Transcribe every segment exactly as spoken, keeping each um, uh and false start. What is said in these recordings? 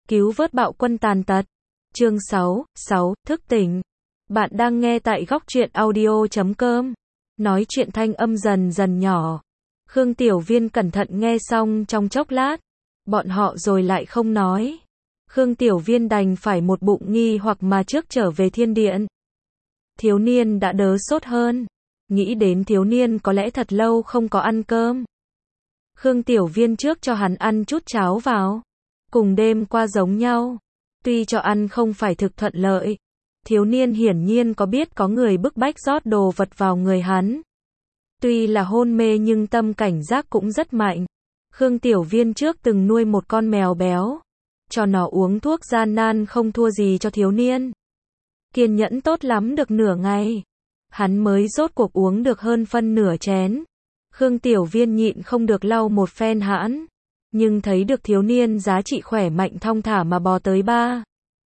Cứu vớt bạo quân tàn tật. Chương sáu, sáu, thức tỉnh. Bạn đang nghe tại góc truyện audio chấm com. Nói chuyện thanh âm dần dần nhỏ. Khương Tiểu Viên cẩn thận nghe xong trong chốc lát. Bọn họ rồi lại không nói. Khương Tiểu Viên đành phải một bụng nghi hoặc mà trước trở về thiên điện. Thiếu niên đã đỡ sốt hơn. Nghĩ đến thiếu niên có lẽ thật lâu không có ăn cơm. Khương Tiểu Viên trước cho hắn ăn chút cháo vào. Cùng đêm qua giống nhau. Tuy cho ăn không phải thực thuận lợi. Thiếu niên hiển nhiên có biết có người bức bách rót đồ vật vào người hắn. Tuy là hôn mê nhưng tâm cảnh giác cũng rất mạnh. Khương Tiểu Viên trước từng nuôi một con mèo béo. Cho nó uống thuốc gian nan không thua gì cho thiếu niên. Kiên nhẫn tốt lắm được nửa ngày. Hắn mới rốt cuộc uống được hơn phân nửa chén. Khương Tiểu Viên nhịn không được lau một phen hãn. Nhưng thấy được thiếu niên giá trị khỏe mạnh thong thả mà bò tới ba.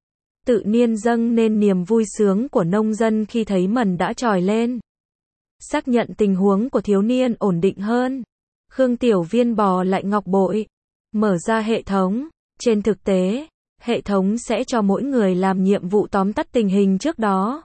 Tự nhiên dâng nên niềm vui sướng của nông dân khi thấy mần đã trồi lên. Xác nhận tình huống của thiếu niên ổn định hơn. Khương Tiểu Viên bò lại ngọc bội. Mở ra hệ thống. Trên thực tế, hệ thống sẽ cho mỗi người làm nhiệm vụ tóm tắt tình hình trước đó.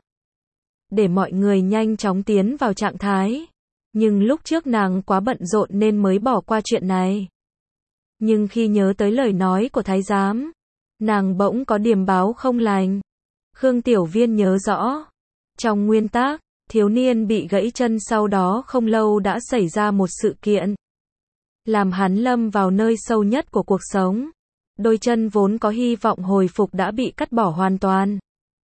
Để mọi người nhanh chóng tiến vào trạng thái. Nhưng lúc trước nàng quá bận rộn nên mới bỏ qua chuyện này. Nhưng khi nhớ tới lời nói của thái giám, nàng bỗng có điềm báo không lành. Khương Tiểu Viên nhớ rõ. Trong nguyên tắc, thiếu niên bị gãy chân sau đó không lâu đã xảy ra một sự kiện. Làm hắn lâm vào nơi sâu nhất của cuộc sống. Đôi chân vốn có hy vọng hồi phục đã bị cắt bỏ hoàn toàn.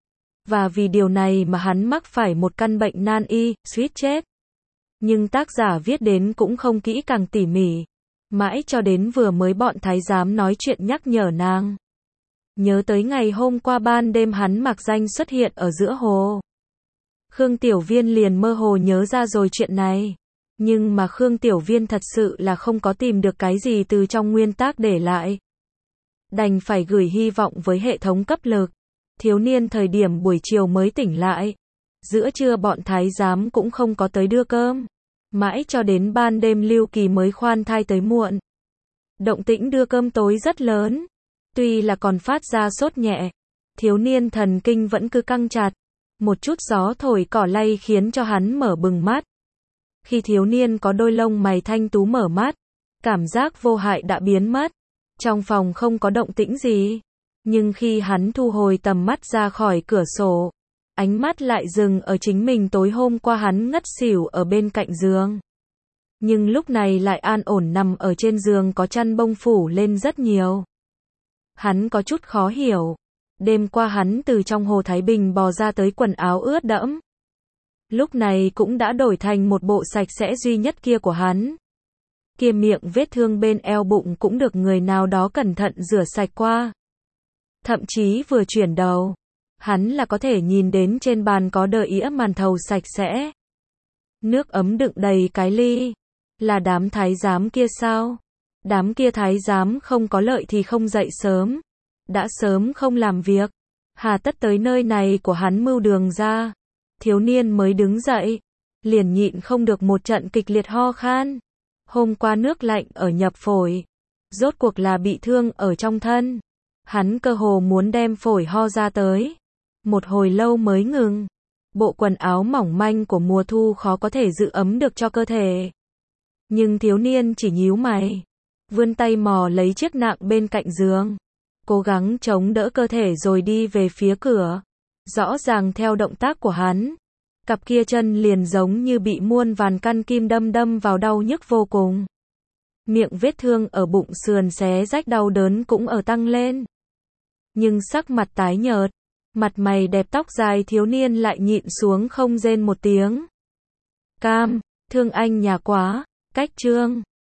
Và vì điều này mà hắn mắc phải một căn bệnh nan y, suýt chết. Nhưng tác giả viết đến cũng không kỹ càng tỉ mỉ. Mãi cho đến vừa mới bọn thái giám nói chuyện nhắc nhở nàng. Nhớ tới ngày hôm qua ban đêm hắn mặc danh xuất hiện ở giữa hồ. Khương Tiểu Viên liền mơ hồ nhớ ra rồi chuyện này. Nhưng mà Khương Tiểu Viên thật sự là không có tìm được cái gì từ trong nguyên tác để lại. Đành phải gửi hy vọng với hệ thống cấp lực. Thiếu niên thời điểm buổi chiều mới tỉnh lại. Giữa trưa bọn thái giám cũng không có tới đưa cơm. Mãi cho đến ban đêm Lưu Kỳ mới khoan thai tới muộn. Động tĩnh đưa cơm tối rất lớn. Tuy là còn phát ra sốt nhẹ. Thiếu niên thần kinh vẫn cứ căng chặt. Một chút gió thổi cỏ lay khiến cho hắn mở bừng mắt. Khi thiếu niên có đôi lông mày thanh tú mở mắt. Cảm giác vô hại đã biến mất. Trong phòng không có động tĩnh gì. Nhưng khi hắn thu hồi tầm mắt ra khỏi cửa sổ. Ánh mắt lại dừng ở chính mình tối hôm qua hắn ngất xỉu ở bên cạnh giường. Nhưng lúc này lại an ổn nằm ở trên giường có chăn bông phủ lên rất nhiều. Hắn có chút khó hiểu. Đêm qua hắn từ trong hồ Thái Bình bò ra tới quần áo ướt đẫm. Lúc này cũng đã đổi thành một bộ sạch sẽ duy nhất kia của hắn. Kia miệng vết thương bên eo bụng cũng được người nào đó cẩn thận rửa sạch qua. Thậm chí vừa chuyển đầu. Hắn là có thể nhìn đến trên bàn có đợi ĩa màn thầu sạch sẽ. Nước ấm đựng đầy cái ly. Là đám thái giám kia sao? Đám kia thái giám không có lợi thì không dậy sớm. Đã sớm không làm việc. Hà tất tới nơi này của hắn mưu đường ra. Thiếu niên mới đứng dậy. Liền nhịn không được một trận kịch liệt ho khan. Hôm qua nước lạnh ở nhập phổi. Rốt cuộc là bị thương ở trong thân. Hắn cơ hồ muốn đem phổi ho ra tới. Một hồi lâu mới ngừng. Bộ quần áo mỏng manh của mùa thu khó có thể giữ ấm được cho cơ thể. Nhưng thiếu niên chỉ nhíu mày. Vươn tay mò lấy chiếc nạng bên cạnh giường. Cố gắng chống đỡ cơ thể rồi đi về phía cửa. Rõ ràng theo động tác của hắn. Cặp kia chân liền giống như bị muôn vàn căn kim đâm đâm vào đau nhức vô cùng. Miệng vết thương ở bụng sườn xé rách đau đớn cũng ở tăng lên. Nhưng sắc mặt tái nhợt. Mặt mày đẹp tóc dài thiếu niên lại nhịn xuống không rên một tiếng. Cam, thương anh nhà quá, cách chương.